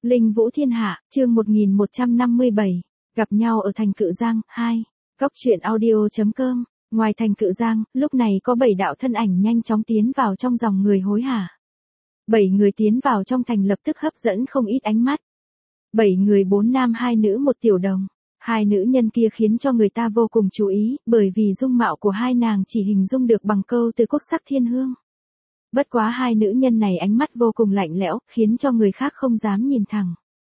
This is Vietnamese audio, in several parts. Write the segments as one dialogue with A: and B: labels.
A: Linh Vũ Thiên Hạ, chương 1157, gặp nhau ở thành Cự Giang, 2. Góc truyện audio.com. Ngoài thành Cự Giang, lúc này có 7 đạo thân ảnh nhanh chóng tiến vào trong dòng người hối hả. 7 người tiến vào trong thành lập tức hấp dẫn không ít ánh mắt. 7 người 4 nam 2 nữ một tiểu đồng. Hai nữ nhân kia khiến cho người ta vô cùng chú ý, bởi vì dung mạo của hai nàng chỉ hình dung được bằng câu từ Quốc sắc thiên hương. Bất quá hai nữ nhân này ánh mắt vô cùng lạnh lẽo, khiến cho người khác không dám nhìn thẳng.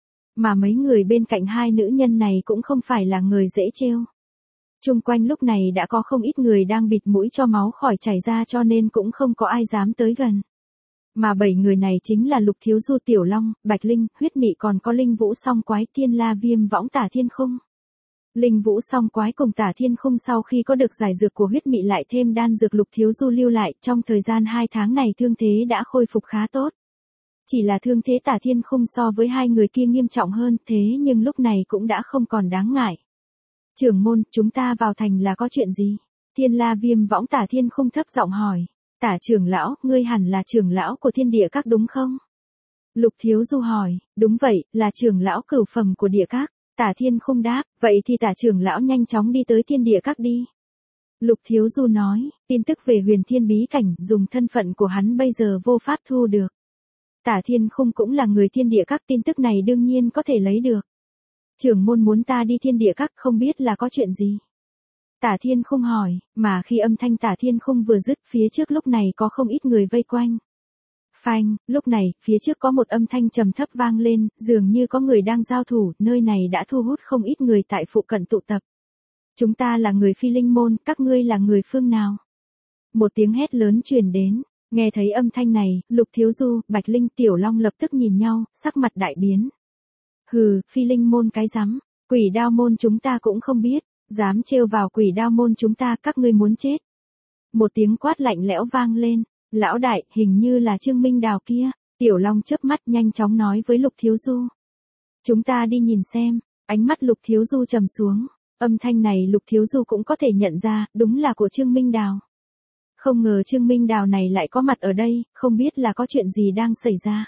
A: Mà mấy người bên cạnh hai nữ nhân này cũng không phải là người dễ trêu. Chung quanh lúc này đã có không ít người đang bịt mũi cho máu khỏi chảy ra, cho nên cũng không có ai dám tới gần. Mà 7 người này chính là Lục Thiếu Du, Tiểu Long, Bạch Linh, Huyết Mị, còn có Linh Vũ Song Quái, Thiên La Viêm Võng, Tả Thiên Khung. Linh Vũ Song Quái cùng Tả Thiên Khung sau khi có được giải dược của Huyết Mị lại thêm đan dược Lục Thiếu Du lưu lại, trong thời gian 2 tháng này thương thế đã khôi phục khá tốt. Chỉ là thương thế Tả Thiên Khung so với hai người kia nghiêm trọng hơn, thế nhưng lúc này cũng đã không còn đáng ngại. Trưởng môn, chúng ta vào thành là có chuyện gì? Thiên La Viêm Võng, Tả Thiên Khung thấp giọng hỏi. Tả trưởng lão, ngươi hẳn là trưởng lão của Thiên Địa Các đúng không? Lục Thiếu Du hỏi. Đúng vậy, là trưởng lão cửu phẩm của Địa Các. Tả Thiên Khung đáp, vậy thì Tả trưởng lão nhanh chóng đi tới Thiên Địa Các đi. Lục Thiếu Du nói, tin tức về Huyền Thiên bí cảnh dùng thân phận của hắn bây giờ vô pháp thu được. Tả Thiên Khung cũng là người Thiên Địa Các, tin tức này đương nhiên có thể lấy được. Trưởng môn muốn ta đi Thiên Địa Các, không biết là có chuyện gì? Tả Thiên Khung hỏi, mà khi âm thanh Tả Thiên Khung vừa dứt, phía trước lúc này có không ít người vây quanh. Phanh, lúc này, phía trước có một âm thanh trầm thấp vang lên, dường như có người đang giao thủ, nơi này đã thu hút không ít người tại phụ cận tụ tập. Chúng ta là người Phi Linh môn, các ngươi là người phương nào? Một tiếng hét lớn truyền đến, nghe thấy âm thanh này, Lục Thiếu Du, Bạch Linh, Tiểu Long lập tức nhìn nhau, sắc mặt đại biến. Hừ, Phi Linh môn cái rắm, Quỷ Đao môn chúng ta cũng không biết, dám trêu vào Quỷ Đao môn chúng ta, các ngươi muốn chết. Một tiếng quát lạnh lẽo vang lên. Lão đại, hình như là Trương Minh Đào kia. Tiểu Long chớp mắt nhanh chóng nói với Lục Thiếu Du. Chúng ta đi nhìn xem. Ánh mắt Lục Thiếu Du trầm xuống. Âm thanh này Lục Thiếu Du cũng có thể nhận ra, đúng là của Trương Minh Đào. Không ngờ Trương Minh Đào này lại có mặt ở đây, không biết là có chuyện gì đang xảy ra.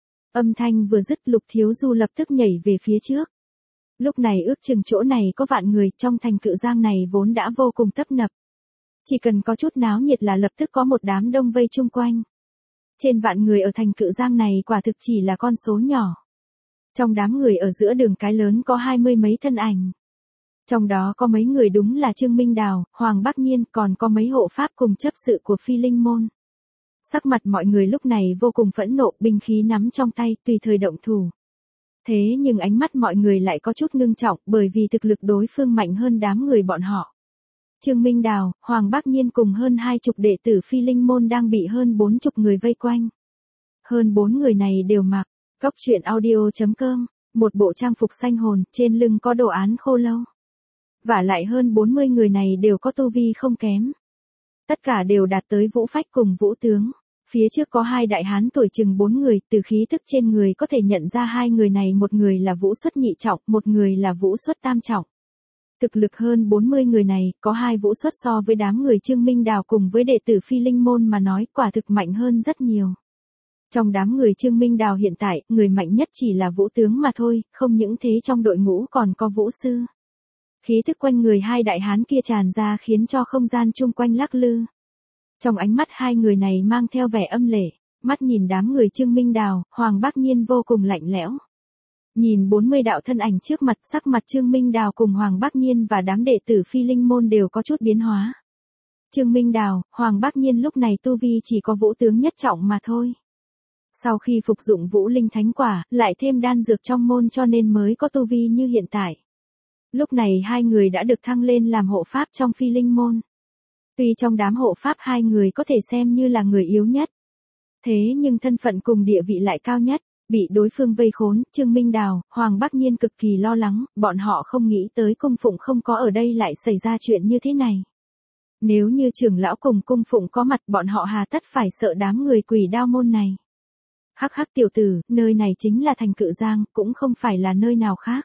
A: Âm thanh vừa dứt, Lục Thiếu Du lập tức nhảy về phía trước. Lúc này ước chừng chỗ này có vạn người, trong thành Cự Giang này vốn đã vô cùng tấp nập. Chỉ cần có chút náo nhiệt là lập tức có một đám đông vây chung quanh. Trên vạn người ở thành Cự Giang này quả thực chỉ là con số nhỏ. Trong đám người ở giữa đường cái lớn có 20 mấy thân ảnh. Trong đó có mấy người đúng là Trương Minh Đào, Hoàng Bắc Nhiên, còn có mấy hộ pháp cùng chấp sự của Phi Linh môn. Sắc mặt mọi người lúc này vô cùng phẫn nộ, binh khí nắm trong tay, tùy thời động thủ. Thế nhưng ánh mắt mọi người lại có chút ngưng trọng, bởi vì thực lực đối phương mạnh hơn đám người bọn họ. Trương Minh Đào, Hoàng Bắc Nhiên cùng hơn 20 đệ tử Phi Linh môn đang bị hơn 40 người vây quanh. Hơn 4 người này đều mặc, góc truyện audio.com, một bộ trang phục xanh hồn, trên lưng có đồ án khô lâu. Vả lại hơn 40 người này đều có tu vi không kém. Tất cả đều đạt tới vũ phách cùng vũ tướng. Phía trước có hai đại hán tuổi chừng 4 người, từ khí tức trên người có thể nhận ra hai người này, một người là vũ xuất nhị trọng, một người là vũ xuất tam trọng. Thực lực hơn 40 người này, có hai vũ xuất so với đám người Trương Minh Đào cùng với đệ tử Phi Linh môn mà nói, quả thực mạnh hơn rất nhiều. Trong đám người Trương Minh Đào hiện tại, người mạnh nhất chỉ là vũ tướng mà thôi, không những thế trong đội ngũ còn có vũ sư. Khí thức quanh người hai đại hán kia tràn ra khiến cho không gian chung quanh lắc lư. Trong ánh mắt hai người này mang theo vẻ âm lệ, mắt nhìn đám người Trương Minh Đào, Hoàng Bắc Nhiên vô cùng lạnh lẽo. Nhìn 40 đạo thân ảnh trước mặt, sắc mặt Trương Minh Đào cùng Hoàng Bắc Nhiên và đám đệ tử Phi Linh môn đều có chút biến hóa. Trương Minh Đào, Hoàng Bắc Nhiên lúc này tu vi chỉ có vũ tướng nhất trọng mà thôi. Sau khi phục dụng Vũ Linh Thánh Quả, lại thêm đan dược trong môn cho nên mới có tu vi như hiện tại. Lúc này hai người đã được thăng lên làm hộ pháp trong Phi Linh môn. Tuy trong đám hộ pháp hai người có thể xem như là người yếu nhất. Thế nhưng thân phận cùng địa vị lại cao nhất. Bị đối phương vây khốn, Trương Minh Đào, Hoàng Bắc Nhiên cực kỳ lo lắng, bọn họ không nghĩ tới cung phụng không có ở đây lại xảy ra chuyện như thế này. Nếu như trưởng lão cùng cung phụng có mặt, bọn họ hà tất phải sợ đám người Quỷ Đao môn này. Hắc hắc tiểu tử, nơi này chính là thành Cự Giang, cũng không phải là nơi nào khác.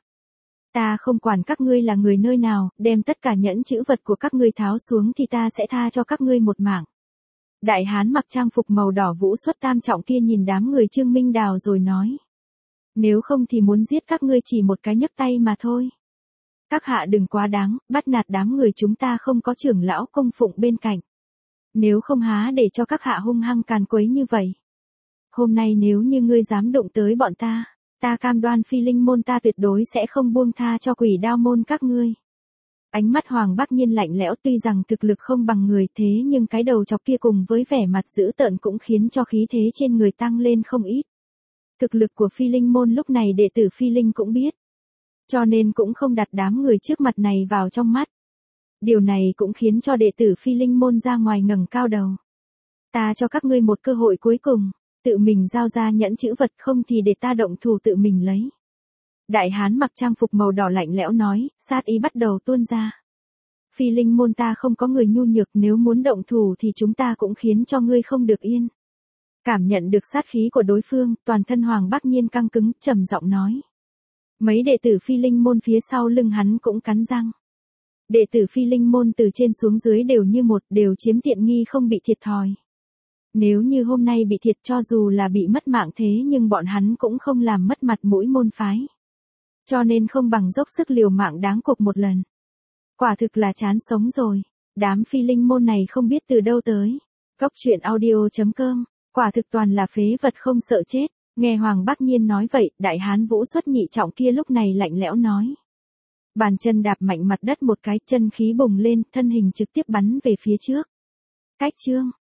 A: Ta không quản các ngươi là người nơi nào, đem tất cả nhẫn chữ vật của các ngươi tháo xuống thì ta sẽ tha cho các ngươi một mạng. Đại hán mặc trang phục màu đỏ vũ xuất tam trọng kia nhìn đám người Trương Minh Đào rồi nói. Nếu không thì muốn giết các ngươi chỉ một cái nhấc tay mà thôi. Các hạ đừng quá đáng, bắt nạt đám người chúng ta không có trưởng lão cung phụng bên cạnh. Nếu không há để cho các hạ hung hăng càn quấy như vậy. Hôm nay nếu như ngươi dám đụng tới bọn ta, ta cam đoan Phi Linh môn ta tuyệt đối sẽ không buông tha cho Quỷ Đao môn các ngươi. Ánh mắt Hoàng Bác Nhiên lạnh lẽo, tuy rằng thực lực không bằng người thế nhưng cái đầu chọc kia cùng với vẻ mặt dữ tợn cũng khiến cho khí thế trên người tăng lên không ít. Thực lực của Phi Linh môn lúc này đệ tử Phi Linh cũng biết. Cho nên cũng không đặt đám người trước mặt này vào trong mắt. Điều này cũng khiến cho đệ tử Phi Linh môn ra ngoài ngẩng cao đầu. Ta cho các ngươi một cơ hội cuối cùng, tự mình giao ra nhẫn chữ vật, không thì để ta động thủ tự mình lấy. Đại hán mặc trang phục màu đỏ lạnh lẽo nói, sát ý bắt đầu tuôn ra. Phi Linh môn ta không có người nhu nhược, nếu muốn động thủ thì chúng ta cũng khiến cho ngươi không được yên. Cảm nhận được sát khí của đối phương, toàn thân Hoàng Bác Nhiên căng cứng, trầm giọng nói. Mấy đệ tử Phi Linh môn phía sau lưng hắn cũng cắn răng. Đệ tử Phi Linh môn từ trên xuống dưới đều như một, đều chiếm tiện nghi không bị thiệt thòi. Nếu như hôm nay bị thiệt cho dù là bị mất mạng thế nhưng bọn hắn cũng không làm mất mặt mũi môn phái. Cho nên không bằng dốc sức liều mạng đáng cuộc một lần. Quả thực là chán sống rồi. Đám Phi Linh môn này không biết từ đâu tới. Góc truyện audio.com. Quả thực toàn là phế vật không sợ chết. Nghe Hoàng Bác Nhiên nói vậy, đại hán vũ xuất nhị trọng kia lúc này lạnh lẽo nói. Bàn chân đạp mạnh mặt đất một cái, chân khí bùng lên, thân hình trực tiếp bắn về phía trước. Cách chương.